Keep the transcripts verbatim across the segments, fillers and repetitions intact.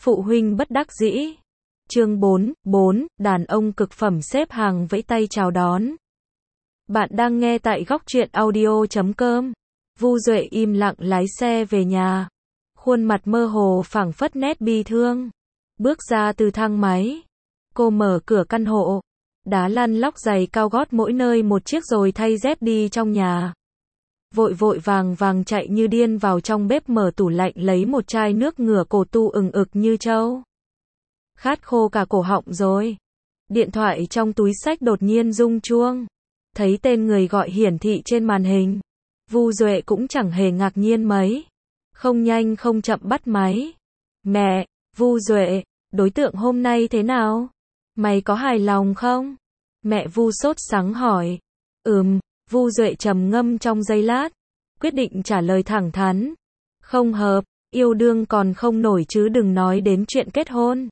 Phụ huynh bất đắc dĩ. Chương bốn, bốn, đàn ông cực phẩm xếp hàng vẫy tay chào đón. Bạn đang nghe tại góc truyện audio chấm com. Vu Duệ im lặng lái xe về nhà. Khuôn mặt mơ hồ phảng phất nét bi thương. Bước ra từ thang máy. Cô mở cửa căn hộ. Đá lăn lóc giày cao gót mỗi nơi một chiếc rồi thay dép đi trong nhà. Vội vội vàng vàng chạy như điên vào trong bếp mở tủ lạnh lấy một chai nước ngửa cổ tu ừng ực như trâu. Khát khô cả cổ họng rồi. Điện thoại trong túi xách đột nhiên rung chuông. Thấy tên người gọi hiển thị trên màn hình. Vu Duệ cũng chẳng hề ngạc nhiên mấy. Không nhanh không chậm bắt máy. Mẹ, Vu Duệ, đối tượng hôm nay thế nào? Mày có hài lòng không? Mẹ Vu sốt sắng hỏi. Ừm, Vu Duệ trầm ngâm trong giây lát. Quyết định trả lời thẳng thắn. Không hợp, yêu đương còn không nổi chứ đừng nói đến chuyện kết hôn.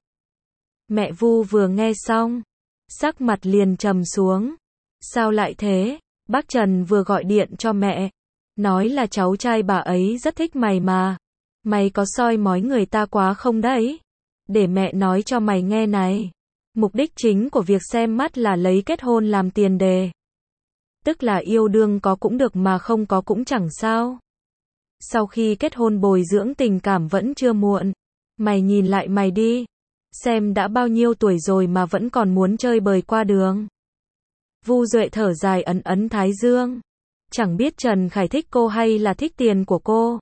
Mẹ Vu vừa nghe xong. Sắc mặt liền trầm xuống. Sao lại thế? Bác Trần vừa gọi điện cho mẹ. Nói là cháu trai bà ấy rất thích mày mà. Mày có soi mói người ta quá không đấy? Để mẹ nói cho mày nghe này. Mục đích chính của việc xem mắt là lấy kết hôn làm tiền đề. Tức là yêu đương có cũng được mà không có cũng chẳng sao. Sau khi kết hôn bồi dưỡng tình cảm vẫn chưa muộn. Mày nhìn lại mày đi. Xem đã bao nhiêu tuổi rồi mà vẫn còn muốn chơi bời qua đường. Vu Duệ thở dài ấn ấn thái dương. Chẳng biết Trần Khải thích cô hay là thích tiền của cô.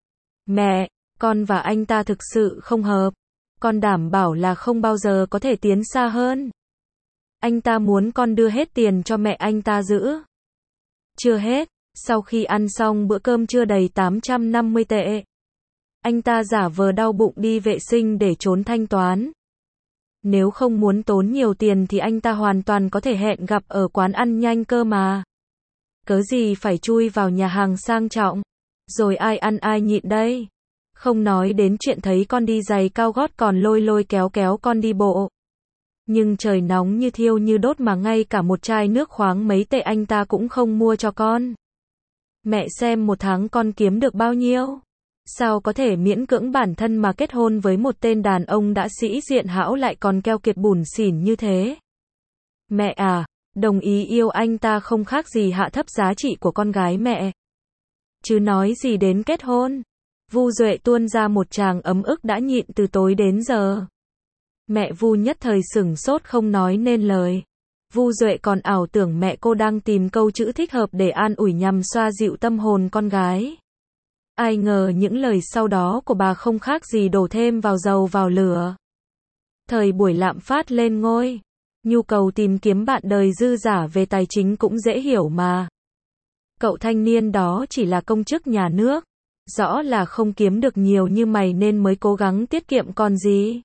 Mẹ, con và anh ta thực sự không hợp. Con đảm bảo là không bao giờ có thể tiến xa hơn. Anh ta muốn con đưa hết tiền cho mẹ anh ta giữ. Chưa hết, sau khi ăn xong bữa cơm trưa đầy tám trăm năm mươi tệ. Anh ta giả vờ đau bụng đi vệ sinh để trốn thanh toán. Nếu không muốn tốn nhiều tiền thì anh ta hoàn toàn có thể hẹn gặp ở quán ăn nhanh cơ mà. Cớ gì phải chui vào nhà hàng sang trọng. Rồi ai ăn ai nhịn đây. Không nói đến chuyện thấy con đi giày cao gót còn lôi lôi kéo kéo con đi bộ. Nhưng trời nóng như thiêu như đốt mà ngay cả một chai nước khoáng mấy tệ anh ta cũng không mua cho con. Mẹ xem một tháng con kiếm được bao nhiêu? Sao có thể miễn cưỡng bản thân mà kết hôn với một tên đàn ông đã sĩ diện hão lại còn keo kiệt bủn xỉn như thế? Mẹ à, đồng ý yêu anh ta không khác gì hạ thấp giá trị của con gái mẹ. Chứ nói gì đến kết hôn. Vu Duệ tuôn ra một tràng ấm ức đã nhịn từ tối đến giờ. Mẹ Vu nhất thời sửng sốt không nói nên lời. Vu Duệ còn ảo tưởng mẹ cô đang tìm câu chữ thích hợp để an ủi nhằm xoa dịu tâm hồn con gái. Ai ngờ những lời sau đó của bà không khác gì đổ thêm vào dầu vào lửa. Thời buổi lạm phát lên ngôi, nhu cầu tìm kiếm bạn đời dư dả về tài chính cũng dễ hiểu mà. Cậu thanh niên đó chỉ là công chức nhà nước, rõ là không kiếm được nhiều như mày nên mới cố gắng tiết kiệm còn gì.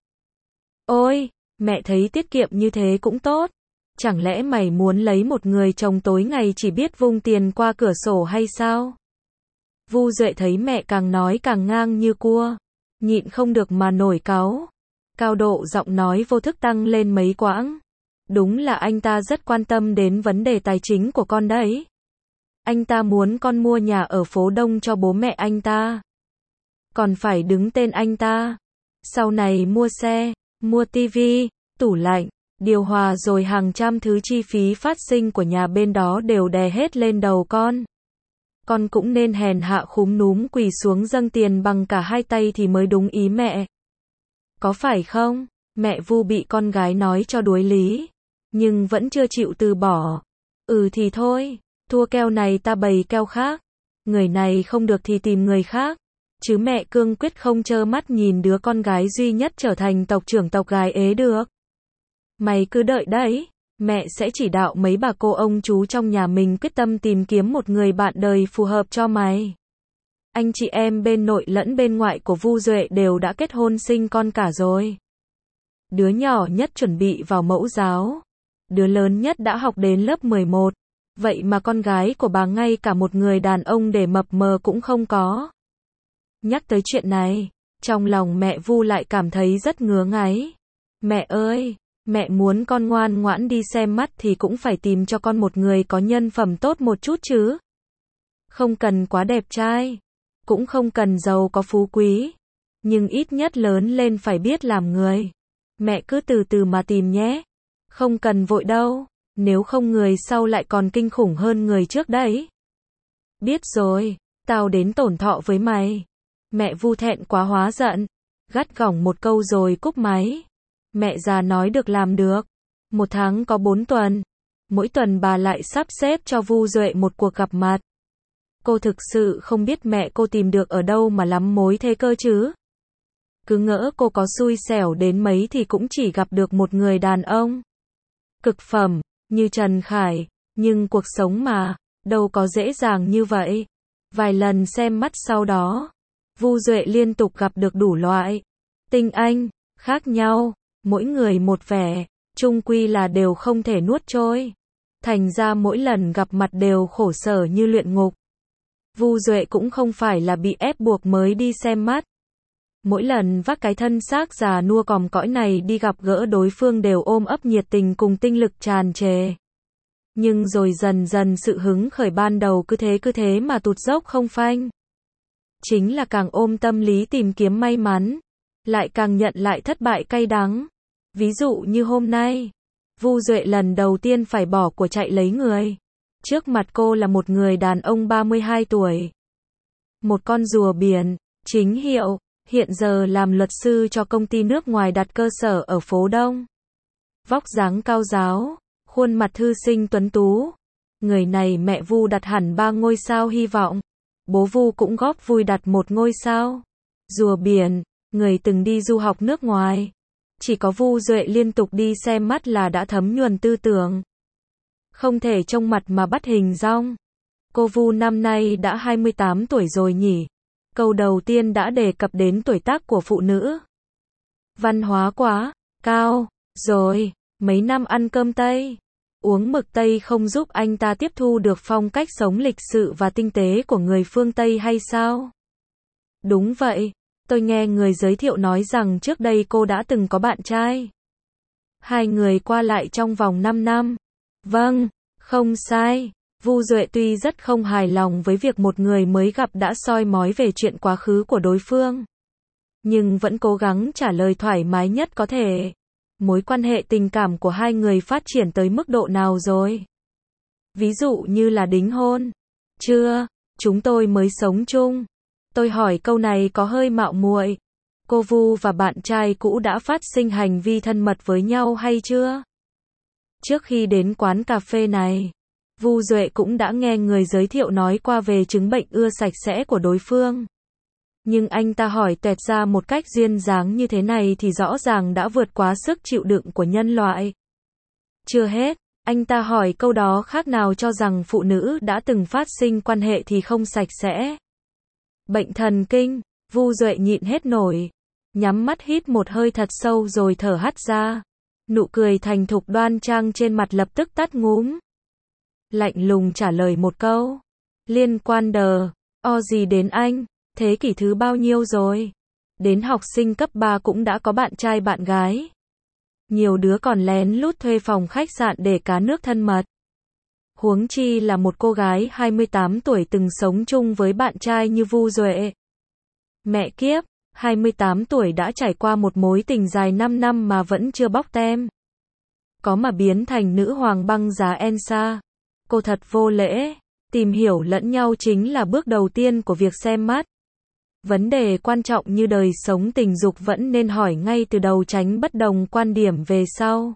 Ôi, mẹ thấy tiết kiệm như thế cũng tốt. Chẳng lẽ mày muốn lấy một người chồng tối ngày chỉ biết vung tiền qua cửa sổ hay sao? Vu Duệ thấy mẹ càng nói càng ngang như cua, nhịn không được mà nổi cáu. Cao độ giọng nói vô thức tăng lên mấy quãng. Đúng là anh ta rất quan tâm đến vấn đề tài chính của con đấy. Anh ta muốn con mua nhà ở phố Đông cho bố mẹ anh ta. Còn phải đứng tên anh ta. Sau này mua xe, mua tivi, tủ lạnh, điều hòa rồi hàng trăm thứ chi phí phát sinh của nhà bên đó đều đè hết lên đầu con. Con cũng nên hèn hạ khúm núm quỳ xuống dâng tiền bằng cả hai tay thì mới đúng ý mẹ. Có phải không? Mẹ Vu bị con gái nói cho đuối lý, nhưng vẫn chưa chịu từ bỏ. Ừ thì thôi, thua keo này ta bày keo khác. Người này không được thì tìm người khác. Chứ mẹ cương quyết không trơ mắt nhìn đứa con gái duy nhất trở thành tộc trưởng tộc gái ế được. Mày cứ đợi đấy, mẹ sẽ chỉ đạo mấy bà cô ông chú trong nhà mình quyết tâm tìm kiếm một người bạn đời phù hợp cho mày. Anh chị em bên nội lẫn bên ngoại của Vu Duệ đều đã kết hôn sinh con cả rồi. Đứa nhỏ nhất chuẩn bị vào mẫu giáo. Đứa lớn nhất đã học đến lớp mười một. Vậy mà con gái của bà ngay cả một người đàn ông để mập mờ cũng không có. Nhắc tới chuyện này, trong lòng mẹ Vu lại cảm thấy rất ngứa ngáy. Mẹ ơi, mẹ muốn con ngoan ngoãn đi xem mắt thì cũng phải tìm cho con một người có nhân phẩm tốt một chút chứ. Không cần quá đẹp trai, cũng không cần giàu có phú quý. Nhưng ít nhất lớn lên phải biết làm người. Mẹ cứ từ từ mà tìm nhé. Không cần vội đâu. Nếu không người sau lại còn kinh khủng hơn người trước đấy. Biết rồi. Tao đến tổn thọ với mày. Mẹ Vu thẹn quá hóa giận. Gắt gỏng một câu rồi cúp máy. Mẹ già nói được làm được. Một tháng có bốn tuần. Mỗi tuần bà lại sắp xếp cho Vu Duệ một cuộc gặp mặt. Cô thực sự không biết mẹ cô tìm được ở đâu mà lắm mối thế cơ chứ. Cứ ngỡ cô có xui xẻo đến mấy thì cũng chỉ gặp được một người đàn ông cực phẩm, như Trần Khải. Nhưng cuộc sống mà, đâu có dễ dàng như vậy. Vài lần xem mắt sau đó, Vu Duệ liên tục gặp được đủ loại tinh anh, khác nhau, mỗi người một vẻ, chung quy là đều không thể nuốt trôi. Thành ra mỗi lần gặp mặt đều khổ sở như luyện ngục. Vu Duệ cũng không phải là bị ép buộc mới đi xem mắt. Mỗi lần vác cái thân xác già nua còm cõi này đi gặp gỡ đối phương đều ôm ấp nhiệt tình cùng tinh lực tràn trề. Nhưng rồi dần dần sự hứng khởi ban đầu cứ thế cứ thế mà tụt dốc không phanh. Chính là càng ôm tâm lý tìm kiếm may mắn, lại càng nhận lại thất bại cay đắng. Ví dụ như hôm nay, Vu Duệ lần đầu tiên phải bỏ của chạy lấy người. Trước mặt cô là một người đàn ông ba mươi hai tuổi. Một con rùa biển, chính hiệu, hiện giờ làm luật sư cho công ty nước ngoài đặt cơ sở ở phố Đông. Vóc dáng cao ráo, khuôn mặt thư sinh tuấn tú. Người này mẹ Vu đặt hẳn ba ngôi sao hy vọng. Bố Vu cũng góp vui đặt một ngôi sao. Rùa biển, người từng đi du học nước ngoài. Chỉ có Vu Duệ liên tục đi xem mắt là đã thấm nhuần tư tưởng. Không thể trông mặt mà bắt hình dong. Cô Vu năm nay đã hai mươi tám tuổi rồi nhỉ? Câu đầu tiên đã đề cập đến tuổi tác của phụ nữ. Văn hóa quá, cao, rồi, mấy năm ăn cơm Tây. Uống mực Tây không giúp anh ta tiếp thu được phong cách sống lịch sự và tinh tế của người phương Tây hay sao? Đúng vậy, tôi nghe người giới thiệu nói rằng trước đây cô đã từng có bạn trai. Hai người qua lại trong vòng năm năm. Vâng, không sai. Vu Duệ tuy rất không hài lòng với việc một người mới gặp đã soi mói về chuyện quá khứ của đối phương, nhưng vẫn cố gắng trả lời thoải mái nhất có thể. Mối quan hệ tình cảm của hai người phát triển tới mức độ nào rồi? Ví dụ như là đính hôn? Chưa, chúng tôi mới sống chung. Tôi hỏi câu này có hơi mạo muội. Cô Vu và bạn trai cũ đã phát sinh hành vi thân mật với nhau hay chưa? Trước khi đến quán cà phê này, Vu Duệ cũng đã nghe người giới thiệu nói qua về chứng bệnh ưa sạch sẽ của đối phương. Nhưng anh ta hỏi tuẹt ra một cách duyên dáng như thế này thì rõ ràng đã vượt quá sức chịu đựng của nhân loại. Chưa hết, anh ta hỏi câu đó khác nào cho rằng phụ nữ đã từng phát sinh quan hệ thì không sạch sẽ. Bệnh thần kinh, Vu Duệ nhịn hết nổi. Nhắm mắt hít một hơi thật sâu rồi thở hắt ra. Nụ cười thành thục đoan trang trên mặt lập tức tắt ngúm. Lạnh lùng trả lời một câu. Liên quan đờ, o gì đến anh, thế kỷ thứ bao nhiêu rồi? Đến học sinh cấp ba cũng đã có bạn trai bạn gái. Nhiều đứa còn lén lút thuê phòng khách sạn để cá nước thân mật. Huống chi là một cô gái hai mươi tám tuổi từng sống chung với bạn trai như Vu Duệ. Mẹ kiếp, hai mươi tám tuổi đã trải qua một mối tình dài năm năm mà vẫn chưa bóc tem. Có mà biến thành nữ hoàng băng giá Elsa. Cô thật vô lễ. Tìm hiểu lẫn nhau chính là bước đầu tiên của việc xem mắt. Vấn đề quan trọng như đời sống tình dục vẫn nên hỏi ngay từ đầu, tránh bất đồng quan điểm về sau.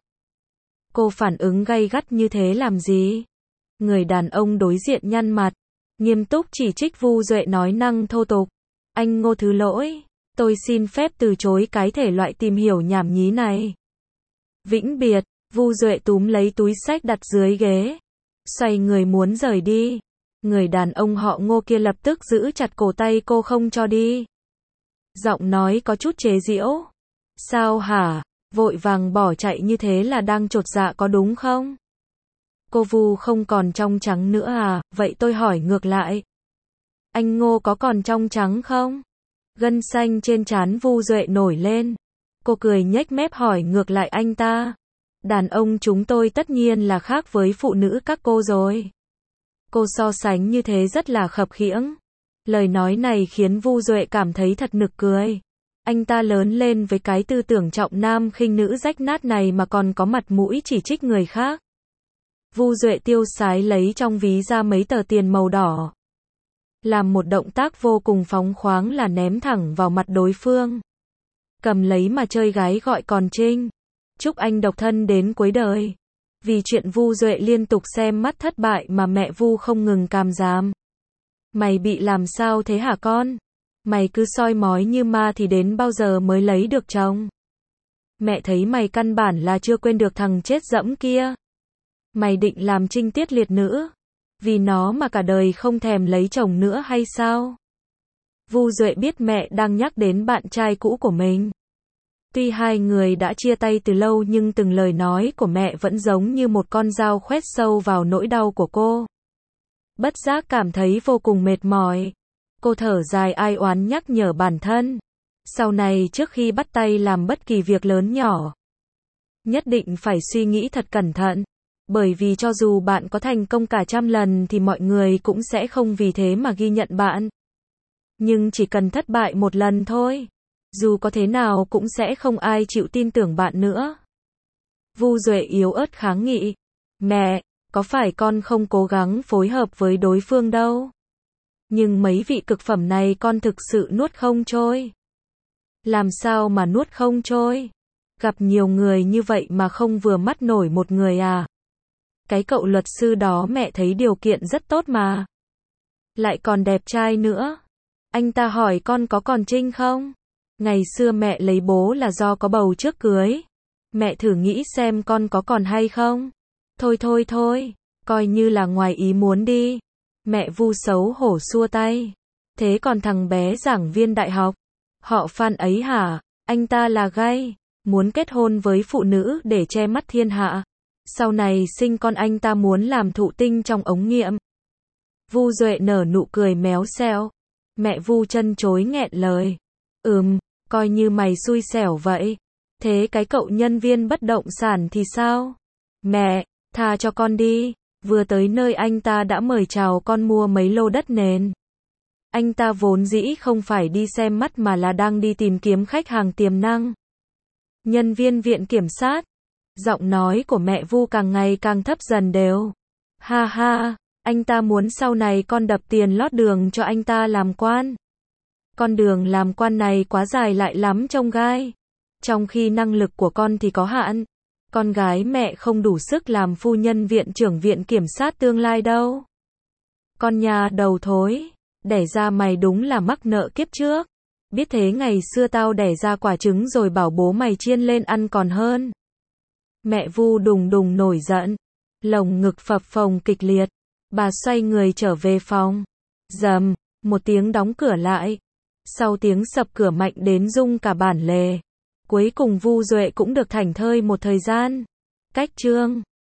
Cô phản ứng gay gắt như thế làm gì? Người đàn ông đối diện nhăn mặt, nghiêm túc chỉ trích Vu Duệ nói năng thô tục. Anh Ngô thứ lỗi, tôi xin phép từ chối cái thể loại tìm hiểu nhảm nhí này. Vĩnh biệt, Vu Duệ túm lấy túi xách đặt dưới ghế, xoay người muốn rời đi. Người đàn ông họ Ngô kia lập tức giữ chặt cổ tay cô không cho đi. Giọng nói có chút chế giễu. Sao hả? Vội vàng bỏ chạy như thế là đang chột dạ có đúng không? Cô Vu không còn trong trắng nữa à? Vậy tôi hỏi ngược lại. Anh Ngô có còn trong trắng không? Gân xanh trên trán Vu Duệ nổi lên. Cô cười nhếch mép hỏi ngược lại anh ta. Đàn ông chúng tôi tất nhiên là khác với phụ nữ các cô rồi. Cô so sánh như thế rất là khập khiễng. Lời nói này khiến Vu Duệ cảm thấy thật nực cười. Anh ta lớn lên với cái tư tưởng trọng nam khinh nữ rách nát này mà còn có mặt mũi chỉ trích người khác. Vu Duệ tiêu sái lấy trong ví ra mấy tờ tiền màu đỏ. Làm một động tác vô cùng phóng khoáng là ném thẳng vào mặt đối phương. Cầm lấy mà chơi gái gọi còn trinh. Chúc anh độc thân đến cuối đời. Vì chuyện Vu Duệ liên tục xem mắt thất bại mà mẹ Vu không ngừng càm ràm. Mày bị làm sao thế hả con? Mày cứ soi mói như ma thì đến bao giờ mới lấy được chồng? Mẹ thấy mày căn bản là chưa quên được thằng chết dẫm kia. Mày định làm trinh tiết liệt nữ? Vì nó mà cả đời không thèm lấy chồng nữa hay sao? Vu Duệ biết mẹ đang nhắc đến bạn trai cũ của mình. Tuy hai người đã chia tay từ lâu nhưng từng lời nói của mẹ vẫn giống như một con dao khoét sâu vào nỗi đau của cô. Bất giác cảm thấy vô cùng mệt mỏi. Cô thở dài ai oán nhắc nhở bản thân. Sau này trước khi bắt tay làm bất kỳ việc lớn nhỏ, nhất định phải suy nghĩ thật cẩn thận. Bởi vì cho dù bạn có thành công cả trăm lần thì mọi người cũng sẽ không vì thế mà ghi nhận bạn. Nhưng chỉ cần thất bại một lần thôi, dù có thế nào cũng sẽ không ai chịu tin tưởng bạn nữa. Vu Duệ yếu ớt kháng nghị. Mẹ, có phải con không cố gắng phối hợp với đối phương đâu? Nhưng mấy vị cực phẩm này con thực sự nuốt không trôi. Làm sao mà nuốt không trôi? Gặp nhiều người như vậy mà không vừa mắt nổi một người à? Cái cậu luật sư đó mẹ thấy điều kiện rất tốt mà. Lại còn đẹp trai nữa. Anh ta hỏi con có còn trinh không? Ngày xưa mẹ lấy bố là do có bầu trước cưới. Mẹ thử nghĩ xem con có còn hay không? Thôi thôi thôi, coi như là ngoài ý muốn đi. Mẹ Vu xấu hổ xua tay. Thế còn thằng bé giảng viên đại học, họ Phan ấy hả? Anh ta là gay, muốn kết hôn với phụ nữ để che mắt thiên hạ. Sau này sinh con anh ta muốn làm thụ tinh trong ống nghiệm. Vu Duệ nở nụ cười méo xẹo. Mẹ Vu chân chối nghẹn lời. Ừm, coi như mày xui xẻo vậy. Thế cái cậu nhân viên bất động sản thì sao? Mẹ, tha cho con đi. Vừa tới nơi anh ta đã mời chào con mua mấy lô đất nền. Anh ta vốn dĩ không phải đi xem mắt mà là đang đi tìm kiếm khách hàng tiềm năng. Nhân viên viện kiểm sát. Giọng nói của mẹ Vu càng ngày càng thấp dần đều. Ha ha, anh ta muốn sau này con đập tiền lót đường cho anh ta làm quan. Con đường làm quan này quá dài lại lắm trông gai. Trong khi năng lực của con thì có hạn. Con gái mẹ không đủ sức làm phu nhân viện trưởng viện kiểm sát tương lai đâu. Con nhà đầu thối, đẻ ra mày đúng là mắc nợ kiếp trước. Biết thế ngày xưa tao đẻ ra quả trứng rồi bảo bố mày chiên lên ăn còn hơn. Mẹ Vu đùng đùng nổi giận, lồng ngực phập phồng kịch liệt. Bà xoay người trở về phòng. Rầm, một tiếng đóng cửa lại. Sau tiếng sập cửa mạnh đến rung cả bản lề. Cuối cùng Vu Duệ cũng được thảnh thơi một thời gian. Cách chương